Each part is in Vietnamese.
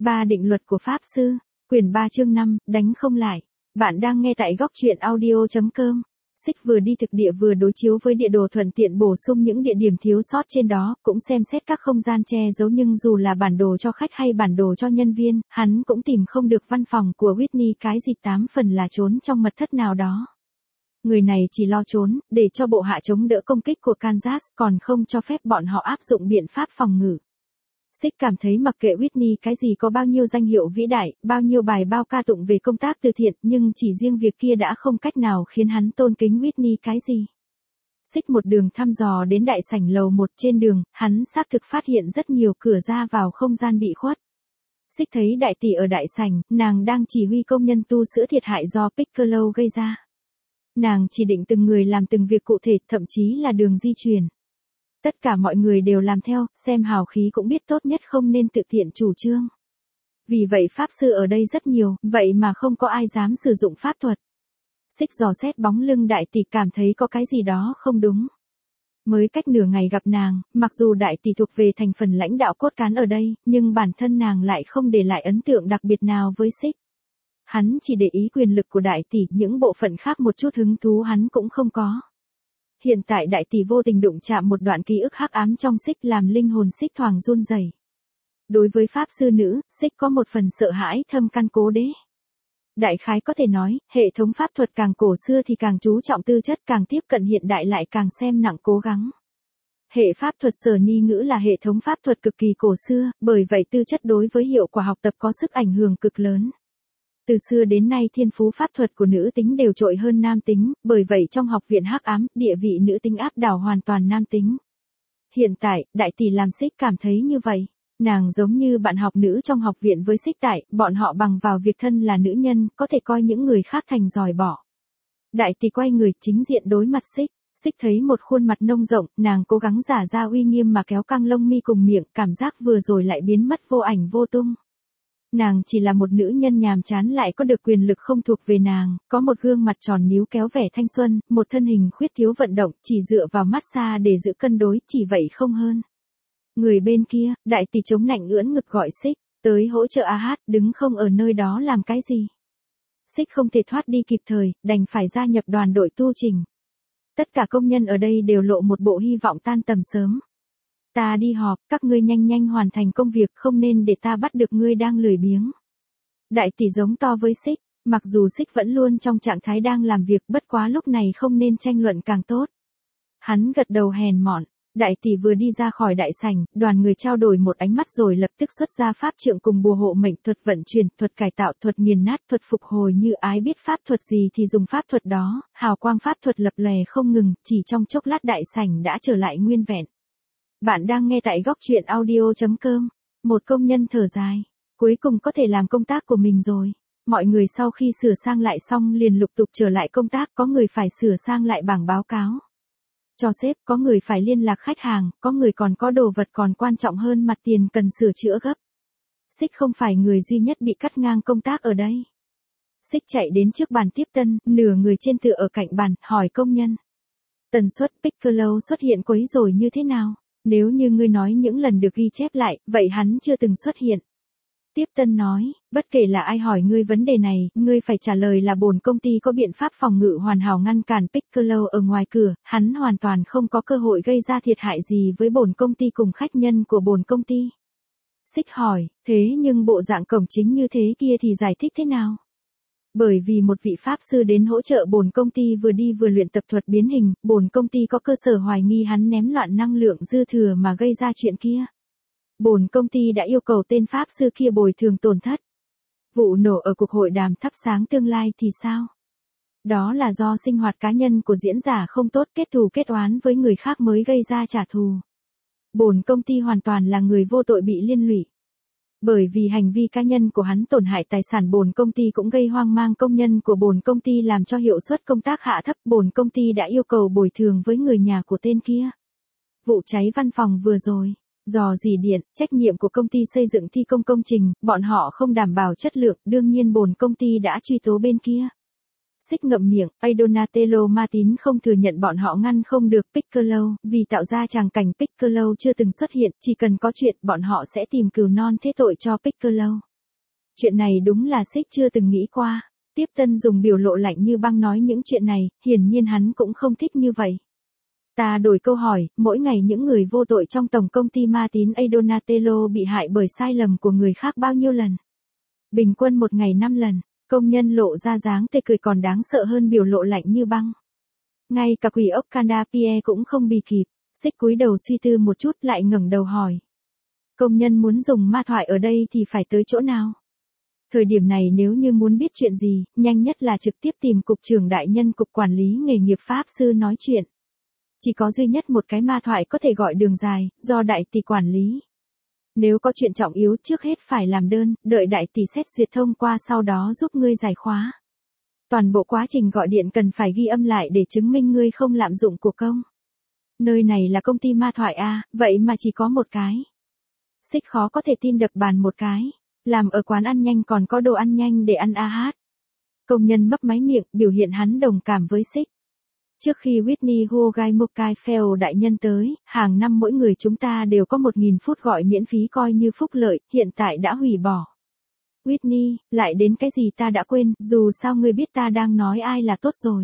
3 định luật của Pháp Sư, quyển 3 chương 5, đánh không lại. Bạn đang nghe tại góc truyện audio.com. Xích vừa đi thực địa vừa đối chiếu với địa đồ thuận tiện bổ sung những địa điểm thiếu sót trên đó, cũng xem xét các không gian che giấu nhưng dù là bản đồ cho khách hay bản đồ cho nhân viên, hắn cũng tìm không được văn phòng của Whitney, cái gì 8 phần là trốn trong mật thất nào đó. Người này chỉ lo trốn, để cho bộ hạ chống đỡ công kích của Kansas, còn không cho phép bọn họ áp dụng biện pháp phòng ngự. Xích cảm thấy mặc kệ Whitney cái gì có bao nhiêu danh hiệu vĩ đại, bao nhiêu bài bao ca tụng về công tác từ thiện, nhưng chỉ riêng việc kia đã không cách nào khiến hắn tôn kính Whitney cái gì. Xích một đường thăm dò đến đại sảnh lầu 1, trên đường, hắn xác thực phát hiện rất nhiều cửa ra vào không gian bị khuất. Xích thấy đại tỷ ở đại sảnh, nàng đang chỉ huy công nhân tu sữa thiệt hại do Piccolo gây ra. Nàng chỉ định từng người làm từng việc cụ thể, thậm chí là đường di chuyển. Tất cả mọi người đều làm theo, xem hào khí cũng biết tốt nhất không nên tự tiện chủ trương. Vì vậy pháp sư ở đây rất nhiều, vậy mà không có ai dám sử dụng pháp thuật. Xích dò xét bóng lưng đại tỷ, cảm thấy có cái gì đó không đúng. Mới cách nửa ngày gặp nàng, mặc dù đại tỷ thuộc về thành phần lãnh đạo cốt cán ở đây, nhưng bản thân nàng lại không để lại ấn tượng đặc biệt nào với Xích. Hắn chỉ để ý quyền lực của đại tỷ, những bộ phận khác một chút hứng thú hắn cũng không có. Hiện tại đại tỷ vô tình đụng chạm một đoạn ký ức hắc ám trong Xích làm linh hồn Xích thoáng run rẩy. Đối với pháp sư nữ, Xích có một phần sợ hãi thâm căn cố đế. Đại khái có thể nói, hệ thống pháp thuật càng cổ xưa thì càng chú trọng tư chất, càng tiếp cận hiện đại lại càng xem nặng cố gắng. Hệ pháp thuật Sở Ni ngữ là hệ thống pháp thuật cực kỳ cổ xưa, bởi vậy tư chất đối với hiệu quả học tập có sức ảnh hưởng cực lớn. Từ xưa đến nay thiên phú pháp thuật của nữ tính đều trội hơn nam tính, bởi vậy trong học viện hắc ám, địa vị nữ tính áp đảo hoàn toàn nam tính. Hiện tại, đại tỷ làm Xích cảm thấy như vậy. Nàng giống như bạn học nữ trong học viện với Xích, tại, bọn họ bằng vào việc thân là nữ nhân, có thể coi những người khác thành giỏi bỏ. Đại tỷ quay người chính diện đối mặt Xích. Xích thấy một khuôn mặt nông rộng, nàng cố gắng giả ra uy nghiêm mà kéo căng lông mi cùng miệng, cảm giác vừa rồi lại biến mất vô ảnh vô tung. Nàng chỉ là một nữ nhân nhàm chán lại có được quyền lực không thuộc về nàng, có một gương mặt tròn níu kéo vẻ thanh xuân, một thân hình khuyết thiếu vận động, chỉ dựa vào massage để giữ cân đối, chỉ vậy không hơn. Người bên kia, đại tỷ chống nạnh ưỡn ngực gọi Xích, tới hỗ trợ AH, đứng không ở nơi đó làm cái gì. Xích không thể thoát đi kịp thời, đành phải gia nhập đoàn đội tu trình. Tất cả công nhân ở đây đều lộ một bộ hy vọng tan tầm sớm. Ta đi họp, các ngươi nhanh nhanh hoàn thành công việc, không nên để ta bắt được ngươi đang lười biếng. Đại tỷ giống to với Xích, mặc dù Xích vẫn luôn trong trạng thái đang làm việc, bất quá lúc này không nên tranh luận càng tốt. Hắn gật đầu hèn mọn. Đại tỷ vừa đi ra khỏi đại sảnh, đoàn người trao đổi một ánh mắt rồi lập tức xuất ra pháp trượng cùng bùa hộ mệnh, thuật vận chuyển, thuật cải tạo, thuật nghiền nát, thuật phục hồi, như ai biết pháp thuật gì thì dùng pháp thuật đó, hào quang pháp thuật lập lòe không ngừng, chỉ trong chốc lát đại sảnh đã trở lại nguyên vẹn. Bạn đang nghe tại góc truyện audio.com. Một công nhân thở dài. Cuối cùng có thể làm công tác của mình rồi. Mọi người sau khi sửa sang lại xong liền lục tục trở lại công tác, có người phải sửa sang lại bảng báo cáo cho sếp, có người phải liên lạc khách hàng, có người còn có đồ vật còn quan trọng hơn mặt tiền cần sửa chữa gấp. Xích không phải người duy nhất bị cắt ngang công tác ở đây. Xích chạy đến trước bàn tiếp tân, nửa người trên tựa ở cạnh bàn, hỏi công nhân. Tần suất Piccolo xuất hiện quấy rối như thế nào? Nếu như ngươi nói những lần được ghi chép lại, vậy hắn chưa từng xuất hiện. Tiếp tân nói, bất kể là ai hỏi ngươi vấn đề này, ngươi phải trả lời là bổn công ty có biện pháp phòng ngự hoàn hảo ngăn cản Piccolo ở ngoài cửa, hắn hoàn toàn không có cơ hội gây ra thiệt hại gì với bổn công ty cùng khách nhân của bổn công ty. Xích hỏi, thế nhưng bộ dạng cổng chính như thế kia thì giải thích thế nào? Bởi vì một vị pháp sư đến hỗ trợ bổn công ty vừa đi vừa luyện tập thuật biến hình, bổn công ty có cơ sở hoài nghi hắn ném loạn năng lượng dư thừa mà gây ra chuyện kia. Bổn công ty đã yêu cầu tên pháp sư kia bồi thường tổn thất. Vụ nổ ở cuộc hội đàm thắp sáng tương lai thì sao? Đó là do sinh hoạt cá nhân của diễn giả không tốt, kết thù kết oán với người khác mới gây ra trả thù. Bổn công ty hoàn toàn là người vô tội bị liên lụy. Bởi vì hành vi cá nhân của hắn tổn hại tài sản bổn công ty cũng gây hoang mang công nhân của bổn công ty làm cho hiệu suất công tác hạ thấp, bổn công ty đã yêu cầu bồi thường với người nhà của tên kia. Vụ cháy văn phòng vừa rồi, rò rỉ điện, trách nhiệm của công ty xây dựng thi công công trình, bọn họ không đảm bảo chất lượng, đương nhiên bổn công ty đã truy tố bên kia. Xích ngậm miệng, Donatello Martin không thừa nhận bọn họ ngăn không được Piccolo, vì tạo ra tràng cảnh Piccolo chưa từng xuất hiện, chỉ cần có chuyện bọn họ sẽ tìm cừu non thế tội cho Piccolo. Chuyện này đúng là Xích chưa từng nghĩ qua. Tiếp Tân dùng biểu lộ lạnh như băng nói những chuyện này, hiển nhiên hắn cũng không thích như vậy. Ta đổi câu hỏi, mỗi ngày những người vô tội trong tổng công ty Ma Tín A Donatello bị hại bởi sai lầm của người khác bao nhiêu lần? Bình quân một ngày 5 lần, công nhân lộ ra dáng tê cười còn đáng sợ hơn biểu lộ lạnh như băng. Ngay cả quỷ ốc Canapie cũng không bì kịp, Xích cúi đầu suy tư một chút lại ngẩng đầu hỏi. Công nhân muốn dùng ma thoại ở đây thì phải tới chỗ nào? Thời điểm này nếu như muốn biết chuyện gì, nhanh nhất là trực tiếp tìm cục trưởng đại nhân cục quản lý nghề nghiệp pháp sư nói chuyện. Chỉ có duy nhất một cái ma thoại có thể gọi đường dài, do đại tỷ quản lý. Nếu có chuyện trọng yếu trước hết phải làm đơn, đợi đại tỷ xét duyệt thông qua sau đó giúp ngươi giải khóa. Toàn bộ quá trình gọi điện cần phải ghi âm lại để chứng minh ngươi không lạm dụng của công. Nơi này là công ty ma thoại à, vậy mà chỉ có một cái. Xích khó có thể tin đập bàn một cái. Làm ở quán ăn nhanh còn có đồ ăn nhanh để ăn hát. Công nhân mấp máy miệng, biểu hiện hắn đồng cảm với Xích. Trước khi Whitney Hogaimokai đại nhân tới, hàng năm mỗi người chúng ta đều có 1.000 phút gọi miễn phí coi như phúc lợi, hiện tại đã hủy bỏ. Whitney, lại đến cái gì ta đã quên, dù sao ngươi biết ta đang nói ai là tốt rồi.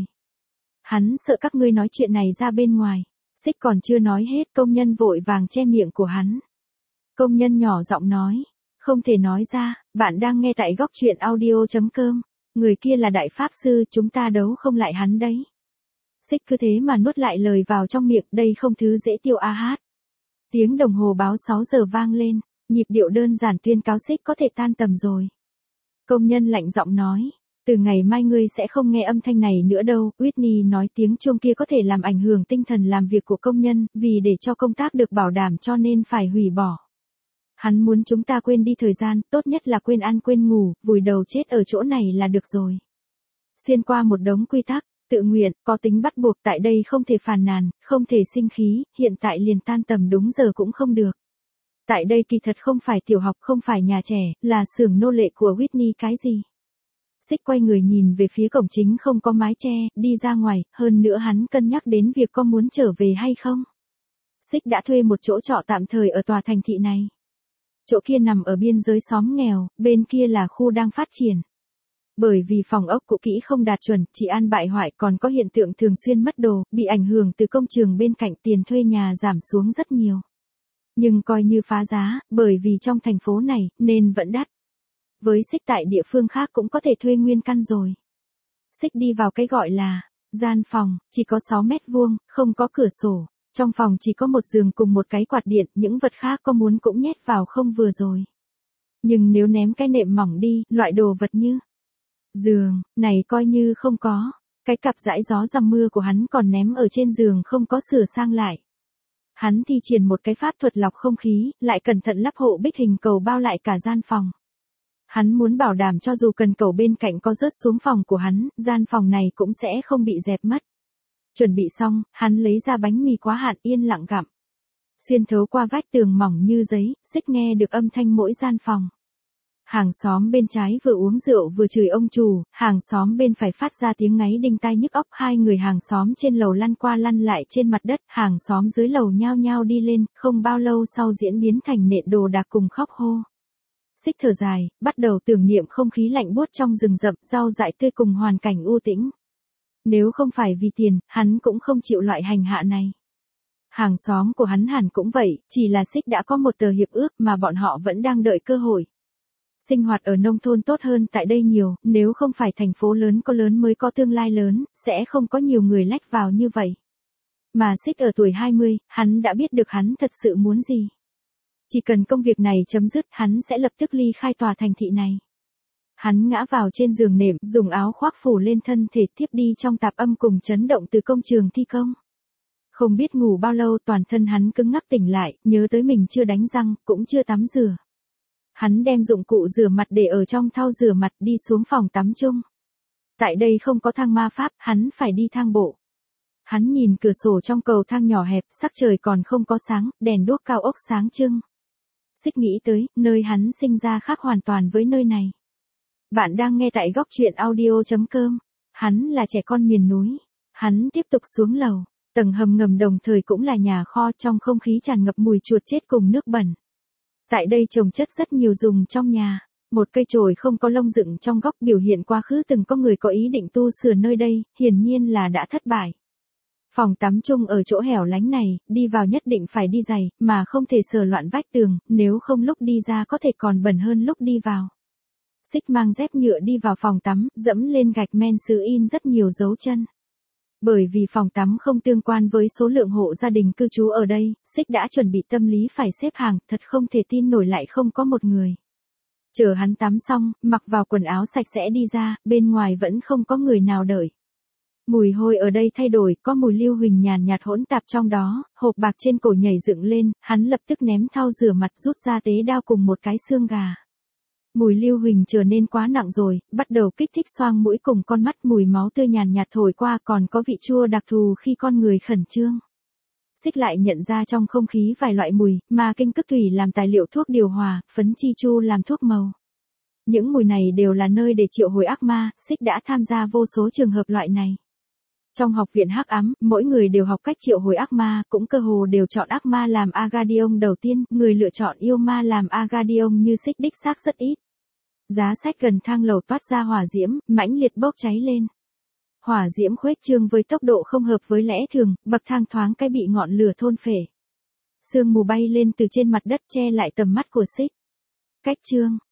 Hắn sợ các ngươi nói chuyện này ra bên ngoài. Xích còn chưa nói hết, công nhân vội vàng che miệng của hắn. Công nhân nhỏ giọng nói. Không thể nói ra, bạn đang nghe tại góc truyện audio.com. Người kia là đại pháp sư, chúng ta đấu không lại hắn đấy. Xích cứ thế mà nuốt lại lời vào trong miệng, đây không thứ dễ tiêu hát. Tiếng đồng hồ báo 6 giờ vang lên, nhịp điệu đơn giản tuyên cáo Xích có thể tan tầm rồi. Công nhân lạnh giọng nói, từ ngày mai ngươi sẽ không nghe âm thanh này nữa đâu. Whitney nói tiếng chuông kia có thể làm ảnh hưởng tinh thần làm việc của công nhân, vì để cho công tác được bảo đảm cho nên phải hủy bỏ. Hắn muốn chúng ta quên đi thời gian, tốt nhất là quên ăn quên ngủ, vùi đầu chết ở chỗ này là được rồi. Xuyên qua một đống quy tắc, tự nguyện, có tính bắt buộc tại đây không thể phàn nàn, không thể sinh khí, hiện tại liền tan tầm đúng giờ cũng không được. Tại đây kỳ thật không phải tiểu học, không phải nhà trẻ, là xưởng nô lệ của Whitney cái gì. Xích quay người nhìn về phía cổng chính không có mái che, đi ra ngoài, hơn nữa hắn cân nhắc đến việc có muốn trở về hay không. Xích đã thuê một chỗ trọ tạm thời ở tòa thành thị này. Chỗ kia nằm ở biên giới xóm nghèo, bên kia là khu đang phát triển. Bởi vì phòng ốc cũ kỹ không đạt chuẩn, chỉ an bại hoại còn có hiện tượng thường xuyên mất đồ, bị ảnh hưởng từ công trường bên cạnh, tiền thuê nhà giảm xuống rất nhiều. Nhưng coi như phá giá, bởi vì trong thành phố này, nên vẫn đắt. Với Xích tại địa phương khác cũng có thể thuê nguyên căn rồi. Xích đi vào cái gọi là gian phòng, chỉ có 6 mét vuông, không có cửa sổ. Trong phòng chỉ có một giường cùng một cái quạt điện, những vật khác có muốn cũng nhét vào không vừa rồi. Nhưng nếu ném cái nệm mỏng đi, loại đồ vật như giường, này coi như không có. Cái cặp dãi gió dầm mưa của hắn còn ném ở trên giường không có sửa sang lại. Hắn thi triển một cái pháp thuật lọc không khí, lại cẩn thận lắp hộ bích hình cầu bao lại cả gian phòng. Hắn muốn bảo đảm cho dù cần cầu bên cạnh có rớt xuống phòng của hắn, gian phòng này cũng sẽ không bị dẹp mất. Chuẩn bị xong, hắn lấy ra bánh mì quá hạn yên lặng gặm. Xuyên thấu qua vách tường mỏng như giấy, Xích nghe được âm thanh mỗi gian phòng. Hàng xóm bên trái vừa uống rượu vừa chửi ông chủ, hàng xóm bên phải phát ra tiếng ngáy đinh tai nhức óc, hai người hàng xóm trên lầu lăn qua lăn lại trên mặt đất, hàng xóm dưới lầu nhao nhao đi lên, không bao lâu sau diễn biến thành nện đồ đạc cùng khóc hô. Xích thở dài, bắt đầu tưởng niệm không khí lạnh buốt trong rừng rậm, rau dại tươi cùng hoàn cảnh u tĩnh. Nếu không phải vì tiền, hắn cũng không chịu loại hành hạ này. Hàng xóm của hắn hẳn cũng vậy, chỉ là Xích đã có một tờ hiệp ước mà bọn họ vẫn đang đợi cơ hội. Sinh hoạt ở nông thôn tốt hơn tại đây nhiều, nếu không phải thành phố lớn có lớn mới có tương lai lớn, sẽ không có nhiều người lách vào như vậy. Mà Xích ở tuổi 20, hắn đã biết được hắn thật sự muốn gì. Chỉ cần công việc này chấm dứt, hắn sẽ lập tức ly khai tòa thành thị này. Hắn ngã vào trên giường nệm, dùng áo khoác phủ lên thân thể tiếp đi trong tạp âm cùng chấn động từ công trường thi công. Không biết ngủ bao lâu toàn thân hắn cứng ngắc tỉnh lại, nhớ tới mình chưa đánh răng, cũng chưa tắm rửa. Hắn đem dụng cụ rửa mặt để ở trong thau rửa mặt đi xuống phòng tắm chung. Tại đây không có thang ma pháp, hắn phải đi thang bộ. Hắn nhìn cửa sổ trong cầu thang nhỏ hẹp, sắc trời còn không có sáng, đèn đuốc cao ốc sáng trưng. Xích nghĩ tới, nơi hắn sinh ra khác hoàn toàn với nơi này. Bạn đang nghe tại góc truyện audio.com. Hắn là trẻ con miền núi. Hắn tiếp tục xuống lầu. Tầng hầm ngầm đồng thời cũng là nhà kho, trong không khí tràn ngập mùi chuột chết cùng nước bẩn. Tại đây trồng chất rất nhiều dùng trong nhà. Một cây chổi không có lông dựng trong góc biểu hiện quá khứ từng có người có ý định tu sửa nơi đây, hiển nhiên là đã thất bại. Phòng tắm chung ở chỗ hẻo lánh này, đi vào nhất định phải đi giày, mà không thể sờ loạn vách tường, nếu không lúc đi ra có thể còn bẩn hơn lúc đi vào. Xích mang dép nhựa đi vào phòng tắm, dẫm lên gạch men sứ in rất nhiều dấu chân. Bởi vì phòng tắm không tương quan với số lượng hộ gia đình cư trú ở đây, Xích đã chuẩn bị tâm lý phải xếp hàng, thật không thể tin nổi lại không có một người. Chờ hắn tắm xong, mặc vào quần áo sạch sẽ đi ra, bên ngoài vẫn không có người nào đợi. Mùi hôi ở đây thay đổi, có mùi lưu huỳnh nhàn nhạt hỗn tạp trong đó, hộp bạc trên cổ nhảy dựng lên, hắn lập tức ném thau rửa mặt rút ra tế đao cùng một cái xương gà. Mùi lưu huỳnh trở nên quá nặng rồi, bắt đầu kích thích xoang mũi cùng con mắt, mùi máu tươi nhàn nhạt thổi qua còn có vị chua đặc thù khi con người khẩn trương. Xích lại nhận ra trong không khí vài loại mùi, mà kinh cức thủy làm tài liệu thuốc điều hòa, phấn chi chu làm thuốc màu. Những mùi này đều là nơi để triệu hồi ác ma, Xích đã tham gia vô số trường hợp loại này. Trong học viện hắc ám, mỗi người đều học cách triệu hồi ác ma, cũng cơ hồ đều chọn ác ma làm Agadion đầu tiên, người lựa chọn yêu ma làm Agadion như Xích đích xác rất ít. Giá sách gần thang lầu toát ra hỏa diễm, mãnh liệt bốc cháy lên. Hỏa diễm khuếch trương với tốc độ không hợp với lẽ thường, bậc thang thoáng cái bị ngọn lửa thôn phệ. Sương mù bay lên từ trên mặt đất che lại tầm mắt của Xích. Cách chương